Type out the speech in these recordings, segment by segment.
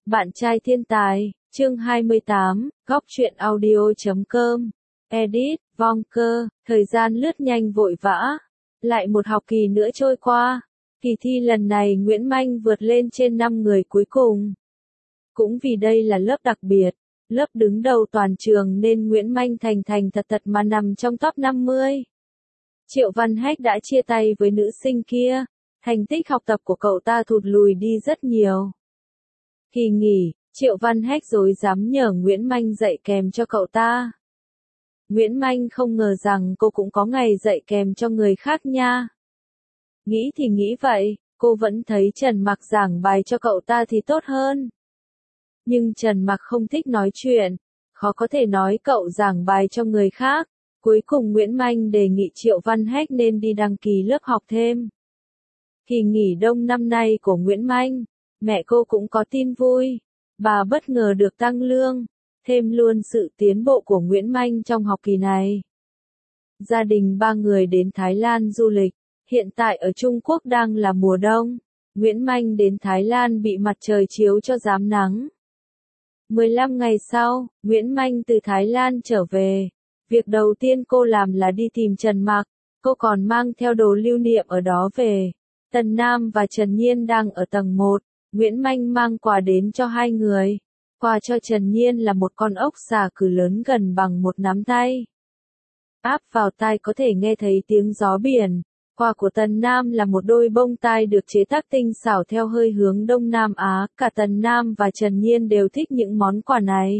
Bạn trai thiên tài, chương 28, góc truyện audio.com. Edit, Vong Cơ, thời gian lướt nhanh vội vã. Lại một học kỳ nữa trôi qua. Kỳ thi lần này Nguyễn Manh vượt lên trên 5 người cuối cùng. Cũng vì đây là lớp đặc biệt, lớp đứng đầu toàn trường nên Nguyễn Manh thành thật mà nằm trong top 50. Triệu Văn Hách đã chia tay với nữ sinh kia. Thành tích học tập của cậu ta thụt lùi đi rất nhiều. Kỳ nghỉ, Triệu Văn Hách dối dám nhờ Nguyễn Manh dạy kèm cho cậu ta. Nguyễn Manh không ngờ rằng cô cũng có ngày dạy kèm cho người khác nha. Nghĩ thì nghĩ vậy, cô vẫn thấy Trần Mặc giảng bài cho cậu ta thì tốt hơn. Nhưng Trần Mặc không thích nói chuyện, khó có thể nói cậu giảng bài cho người khác. Cuối cùng Nguyễn Manh đề nghị Triệu Văn Hách nên đi đăng ký lớp học thêm. Kỳ nghỉ đông năm nay của Nguyễn Manh, mẹ cô cũng có tin vui. Bà bất ngờ được tăng lương, thêm luôn sự tiến bộ của Nguyễn Manh trong học kỳ này. Gia đình 3 người đến Thái Lan du lịch, hiện tại ở Trung Quốc đang là mùa đông. Nguyễn Manh đến Thái Lan bị mặt trời chiếu cho rám nắng. 15 ngày sau, Nguyễn Manh từ Thái Lan trở về. Việc đầu tiên cô làm là đi tìm Trần Mặc, cô còn mang theo đồ lưu niệm ở đó về. Tần Nam và Trần Nhiên đang ở tầng 1, Nguyễn Manh mang quà đến cho hai người. Quà cho Trần Nhiên là một con ốc xà cừ lớn gần bằng một nắm tay. Áp vào tai có thể nghe thấy tiếng gió biển. Quà của Tần Nam là một đôi bông tai được chế tác tinh xảo theo hơi hướng Đông Nam Á. Cả Tần Nam và Trần Nhiên đều thích những món quà này.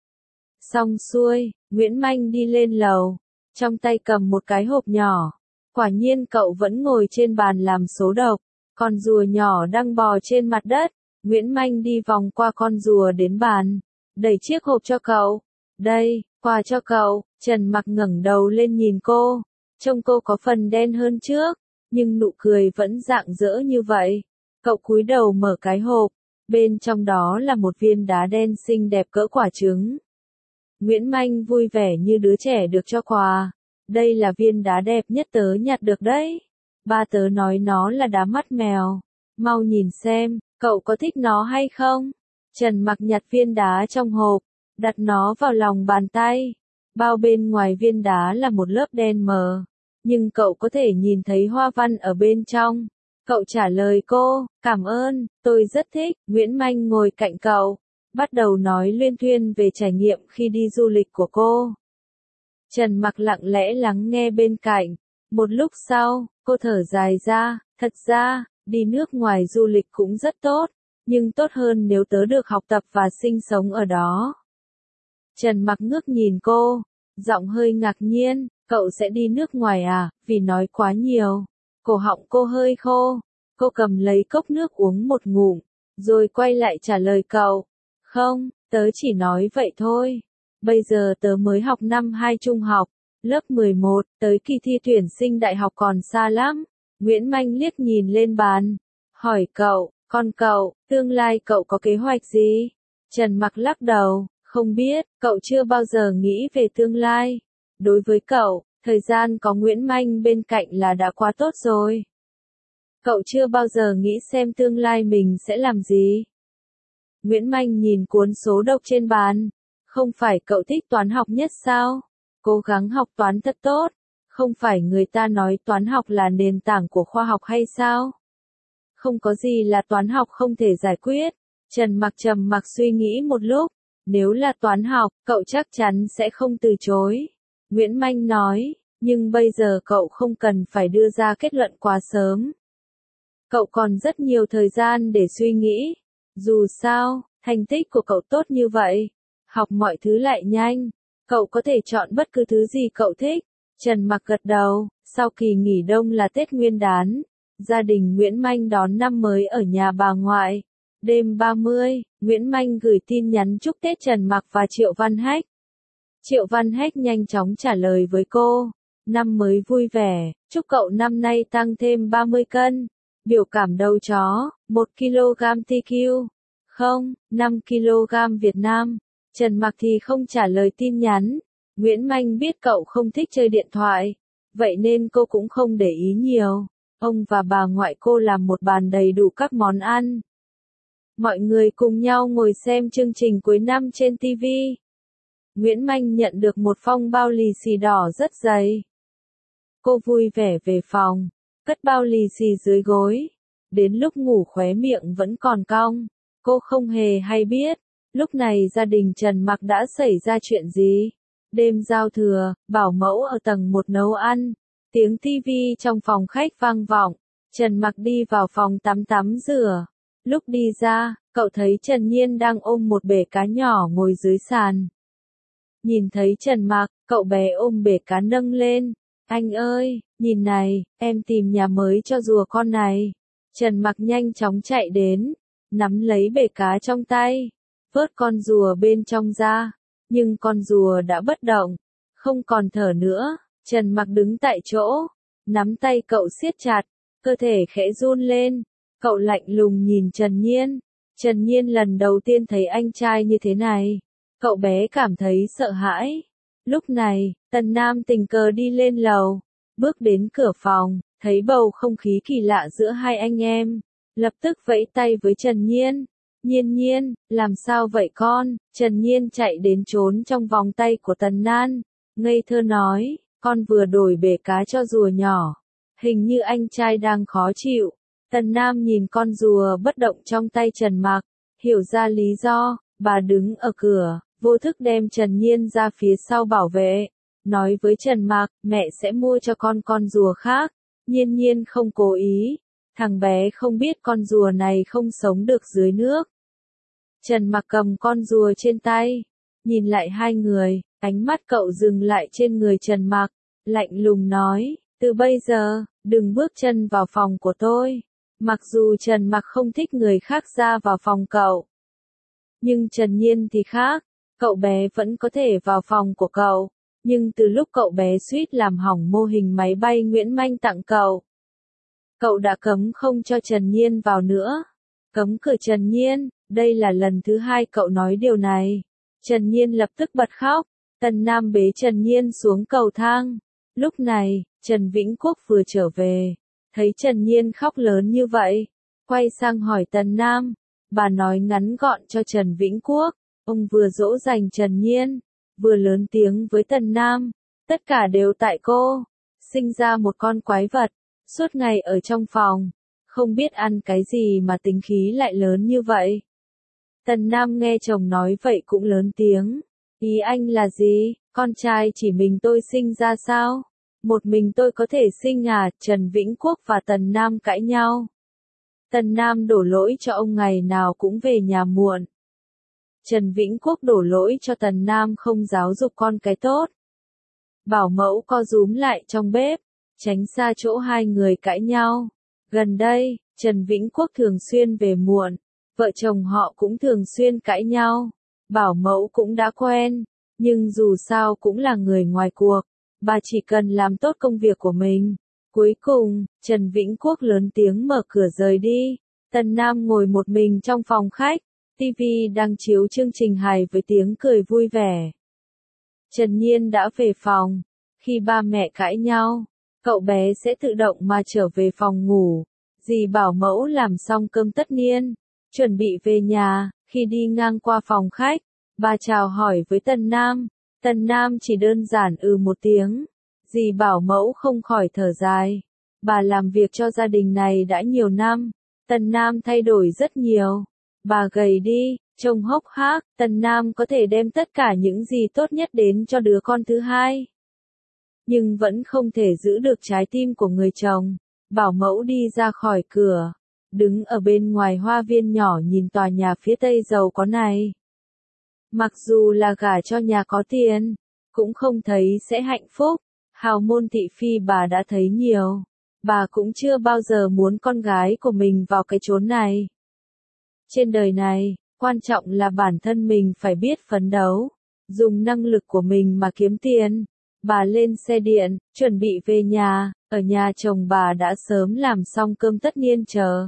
Xong xuôi, Nguyễn Manh đi lên lầu, trong tay cầm một cái hộp nhỏ. Quả nhiên cậu vẫn ngồi trên bàn làm số độc, con rùa nhỏ đang bò trên mặt đất. Nguyễn Manh đi vòng qua con rùa đến bàn, đẩy chiếc hộp cho cậu. Đây, quà cho cậu. Trần Mặc ngẩng đầu lên nhìn cô, trông cô có phần đen hơn trước, nhưng nụ cười vẫn rạng rỡ như vậy. Cậu cúi đầu mở cái hộp, bên trong đó là một viên đá đen xinh đẹp cỡ quả trứng. Nguyễn Manh vui vẻ như đứa trẻ được cho quà. Đây là viên đá đẹp nhất tớ nhặt được đấy. Ba tớ nói nó là đá mắt mèo. Mau nhìn xem, cậu có thích nó hay không? Trần Mặc nhặt viên đá trong hộp, đặt nó vào lòng bàn tay. Bao bên ngoài viên đá là một lớp đen mờ, nhưng cậu có thể nhìn thấy hoa văn ở bên trong. Cậu trả lời cô, cảm ơn, tôi rất thích. Nguyễn Manh ngồi cạnh cậu, bắt đầu nói luyên thuyên về trải nghiệm khi đi du lịch của cô. Trần Mặc lặng lẽ lắng nghe bên cạnh. Một lúc sau, cô thở dài ra, thật ra, đi nước ngoài du lịch cũng rất tốt, nhưng tốt hơn nếu tớ được học tập và sinh sống ở đó. Trần Mặc ngước nhìn cô, giọng hơi ngạc nhiên, cậu sẽ đi nước ngoài à, vì nói quá nhiều. Cổ họng cô hơi khô, cô cầm lấy cốc nước uống một ngụm, rồi quay lại trả lời cậu. Không, tớ chỉ nói vậy thôi. Bây giờ tớ mới học năm 2 trung học, lớp 11, tới kỳ thi tuyển sinh đại học còn xa lắm. Nguyễn Manh liếc nhìn lên bàn, hỏi cậu, con cậu, tương lai cậu có kế hoạch gì? Trần Mặc lắc đầu, không biết, cậu chưa bao giờ nghĩ về tương lai. Đối với cậu, thời gian có Nguyễn Manh bên cạnh là đã quá tốt rồi. Cậu chưa bao giờ nghĩ xem tương lai mình sẽ làm gì. Nguyễn Manh nhìn cuốn số độc trên bàn. Không phải cậu thích toán học nhất sao? Cố gắng học toán thật tốt. Không phải người ta nói toán học là nền tảng của khoa học hay sao? Không có gì là toán học không thể giải quyết. Trần Mặc trầm mặc suy nghĩ một lúc. Nếu là toán học, cậu chắc chắn sẽ không từ chối. Nguyễn Manh nói, nhưng bây giờ cậu không cần phải đưa ra kết luận quá sớm. Cậu còn rất nhiều thời gian để suy nghĩ. Dù sao, thành tích của cậu tốt như vậy. Học mọi thứ lại nhanh. Cậu có thể chọn bất cứ thứ gì cậu thích. Trần Mặc gật đầu. Sau kỳ nghỉ đông là Tết Nguyên đán, gia đình Nguyễn Manh đón năm mới ở nhà bà ngoại. Đêm 30, Nguyễn Manh gửi tin nhắn chúc Tết Trần Mặc và Triệu Văn Hách. Triệu Văn Hách nhanh chóng trả lời với cô. Năm mới vui vẻ, chúc cậu năm nay tăng thêm 30 cân. Biểu cảm đầu chó, 1 kg TQ. Không, 5 kg Việt Nam. Trần Mặc thì không trả lời tin nhắn. Nguyễn Manh biết cậu không thích chơi điện thoại, vậy nên cô cũng không để ý nhiều. Ông và bà ngoại cô làm một bàn đầy đủ các món ăn. Mọi người cùng nhau ngồi xem chương trình cuối năm trên TV. Nguyễn Manh nhận được một phong bao lì xì đỏ rất dày. Cô vui vẻ về phòng, cất bao lì xì dưới gối. Đến lúc ngủ khóe miệng vẫn còn cong. Cô không hề hay biết, lúc này gia đình Trần Mặc đã xảy ra chuyện gì. Đêm giao thừa, bảo mẫu ở tầng 1 nấu ăn. Tiếng TV trong phòng khách vang vọng. Trần Mặc đi vào phòng tắm rửa. Lúc đi ra, cậu thấy Trần Nhiên đang ôm một bể cá nhỏ ngồi dưới sàn. Nhìn thấy Trần Mặc, cậu bé ôm bể cá nâng lên. Anh ơi, nhìn này, em tìm nhà mới cho rùa con này. Trần Mặc nhanh chóng chạy đến, nắm lấy bể cá trong tay, vớt con rùa bên trong ra. Nhưng con rùa đã bất động, không còn thở nữa. Trần Mặc đứng tại chỗ, nắm tay cậu siết chặt, cơ thể khẽ run lên. Cậu lạnh lùng nhìn Trần Nhiên. Trần Nhiên lần đầu tiên thấy anh trai như thế này. Cậu bé cảm thấy sợ hãi. Lúc này, Tần Nam tình cờ đi lên lầu, bước đến cửa phòng, thấy bầu không khí kỳ lạ giữa hai anh em. Lập tức vẫy tay với Trần Nhiên. Nhiên Nhiên, làm sao vậy con? Trần Nhiên chạy đến trốn trong vòng tay của Tần Nan. Ngây thơ nói, con vừa đổi bể cá cho rùa nhỏ. Hình như anh trai đang khó chịu. Tần Nam nhìn con rùa bất động trong tay Trần Mặc, hiểu ra lý do. Bà đứng ở cửa, vô thức đem Trần Nhiên ra phía sau bảo vệ. Nói với Trần Mặc, mẹ sẽ mua cho con rùa khác. Nhiên Nhiên không cố ý. Thằng bé không biết con rùa này không sống được dưới nước. Trần Mặc cầm con rùa trên tay, nhìn lại hai người, ánh mắt cậu dừng lại trên người Trần Mặc, lạnh lùng nói, từ bây giờ, đừng bước chân vào phòng của tôi. Mặc dù Trần Mặc không thích người khác ra vào phòng cậu, nhưng Trần Nhiên thì khác, cậu bé vẫn có thể vào phòng của cậu, nhưng từ lúc cậu bé suýt làm hỏng mô hình máy bay Nguyễn Manh tặng cậu đã cấm không cho Trần Nhiên vào nữa. Cấm cửa Trần Nhiên, đây là lần thứ hai cậu nói điều này. Trần Nhiên lập tức bật khóc. Tần Nam bế Trần Nhiên xuống cầu thang. Lúc này, Trần Vĩnh Quốc vừa trở về. Thấy Trần Nhiên khóc lớn như vậy, quay sang hỏi Tần Nam. Bà nói ngắn gọn cho Trần Vĩnh Quốc. Ông vừa dỗ dành Trần Nhiên, vừa lớn tiếng với Tần Nam. Tất cả đều tại cô. Sinh ra một con quái vật, suốt ngày ở trong phòng. Không biết ăn cái gì mà tính khí lại lớn như vậy. Tần Nam nghe chồng nói vậy cũng lớn tiếng. Ý anh là gì? Con trai chỉ mình tôi sinh ra sao? Một mình tôi có thể sinh à? Trần Vĩnh Quốc và Tần Nam cãi nhau. Tần Nam đổ lỗi cho ông ngày nào cũng về nhà muộn. Trần Vĩnh Quốc đổ lỗi cho Tần Nam không giáo dục con cái tốt. Bảo mẫu co rúm lại trong bếp, tránh xa chỗ hai người cãi nhau. Gần đây, Trần Vĩnh Quốc thường xuyên về muộn, vợ chồng họ cũng thường xuyên cãi nhau. Bảo mẫu cũng đã quen, nhưng dù sao cũng là người ngoài cuộc, bà chỉ cần làm tốt công việc của mình. Cuối cùng, Trần Vĩnh Quốc lớn tiếng mở cửa rời đi. Tần Nam ngồi một mình trong phòng khách, TV đang chiếu chương trình hài với tiếng cười vui vẻ. Trần Nhiên đã về phòng. Khi ba mẹ cãi nhau, cậu bé sẽ tự động mà trở về phòng ngủ. Dì bảo mẫu làm xong cơm tất niên, chuẩn bị về nhà. Khi đi ngang qua phòng khách, bà chào hỏi với Tần Nam. Tần Nam chỉ đơn giản một tiếng. Dì bảo mẫu không khỏi thở dài. Bà làm việc cho gia đình này đã nhiều năm. Tần Nam thay đổi rất nhiều. Bà gầy đi, trông hốc hác. Tần Nam có thể đem tất cả những gì tốt nhất đến cho đứa con thứ hai, nhưng vẫn không thể giữ được trái tim của người chồng. Bảo mẫu đi ra khỏi cửa, đứng ở bên ngoài hoa viên nhỏ nhìn tòa nhà phía tây giàu có này. Mặc dù là gả cho nhà có tiền, cũng không thấy sẽ hạnh phúc. Hào môn thị phi bà đã thấy nhiều. Bà cũng chưa bao giờ muốn con gái của mình vào cái chốn này. Trên đời này, quan trọng là bản thân mình phải biết phấn đấu, dùng năng lực của mình mà kiếm tiền. Bà lên xe điện, chuẩn bị về nhà. Ở nhà chồng bà đã sớm làm xong cơm tất niên chờ.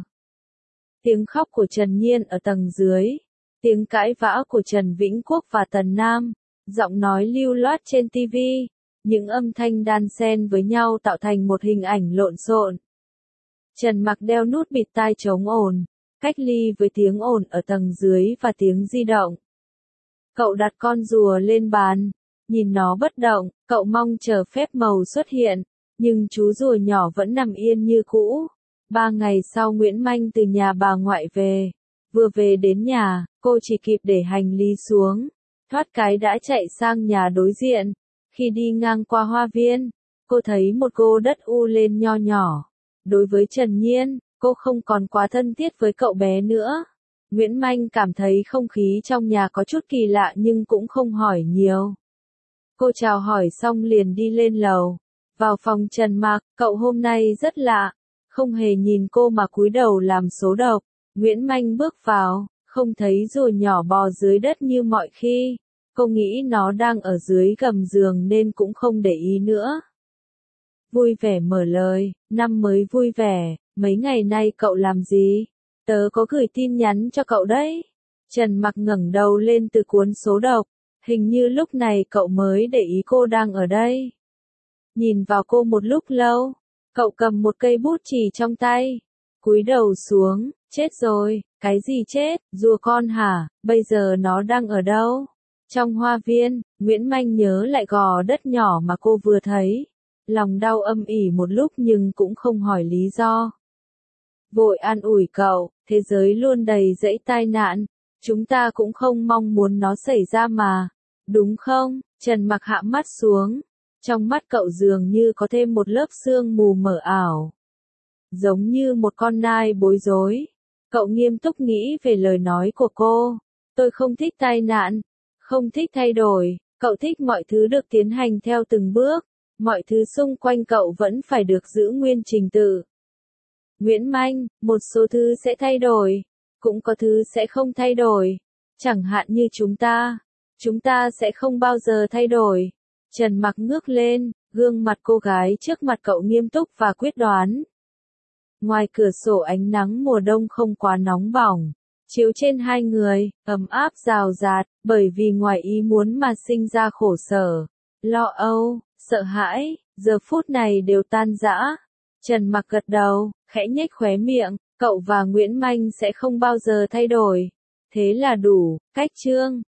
Tiếng khóc của Trần Nhiên ở tầng dưới, tiếng cãi vã của Trần Vĩnh Quốc và Tần Nam, giọng nói lưu loát trên TV, những âm thanh đan xen với nhau tạo thành một hình ảnh lộn xộn. Trần Mặc đeo nút bịt tai chống ồn, cách ly với tiếng ồn ở tầng dưới và tiếng di động. Cậu đặt con rùa lên bàn, nhìn nó bất động, cậu mong chờ phép màu xuất hiện, nhưng chú rùa nhỏ vẫn nằm yên như cũ. 3 ngày sau Nguyễn Manh từ nhà bà ngoại về. Vừa về đến nhà, cô chỉ kịp để hành lý xuống, thoát cái đã chạy sang nhà đối diện. Khi đi ngang qua hoa viên, cô thấy một cô đất u lên nho nhỏ. Đối với Trần Nhiên, cô không còn quá thân thiết với cậu bé nữa. Nguyễn Manh cảm thấy không khí trong nhà có chút kỳ lạ nhưng cũng không hỏi nhiều. Cô chào hỏi xong liền đi lên lầu. Vào phòng Trần Mạc, cậu hôm nay rất lạ, không hề nhìn cô mà cúi đầu làm số độc. Nguyễn Manh bước vào, không thấy rùa nhỏ bò dưới đất như mọi khi. Cô nghĩ nó đang ở dưới gầm giường nên cũng không để ý nữa. Vui vẻ mở lời, năm mới vui vẻ, mấy ngày nay cậu làm gì? Tớ có gửi tin nhắn cho cậu đấy. Trần Mặc ngẩng đầu lên từ cuốn số độc, hình như lúc này cậu mới để ý cô đang ở đây. Nhìn vào cô một lúc lâu, cậu cầm một cây bút chì trong tay, cúi đầu xuống, chết rồi, cái gì chết, rùa con hả, bây giờ nó đang ở đâu? Trong hoa viên, Nguyễn Manh nhớ lại gò đất nhỏ mà cô vừa thấy. Lòng đau âm ỉ một lúc nhưng cũng không hỏi lý do. Vội an ủi cậu, thế giới luôn đầy dẫy tai nạn, chúng ta cũng không mong muốn nó xảy ra mà, đúng không? Trần Mặc hạ mắt xuống, trong mắt cậu dường như có thêm một lớp sương mù mờ ảo. Giống như một con nai bối rối, cậu nghiêm túc nghĩ về lời nói của cô. Tôi không thích tai nạn, không thích thay đổi, cậu thích mọi thứ được tiến hành theo từng bước, mọi thứ xung quanh cậu vẫn phải được giữ nguyên trình tự. Nguyễn Manh, một số thứ sẽ thay đổi, cũng có thứ sẽ không thay đổi. Chẳng hạn như chúng ta sẽ không bao giờ thay đổi. Trần Mặc ngước lên, gương mặt cô gái trước mặt cậu nghiêm túc và quyết đoán. Ngoài cửa sổ ánh nắng mùa đông không quá nóng bỏng, chiếu trên hai người, ấm áp rào rạt, bởi vì ngoài ý muốn mà sinh ra khổ sở, lo âu, sợ hãi, giờ phút này đều tan rã. Trần Mặc gật đầu, khẽ nhếch khóe miệng, cậu và Nguyễn Manh sẽ không bao giờ thay đổi. Thế là đủ, cách chương.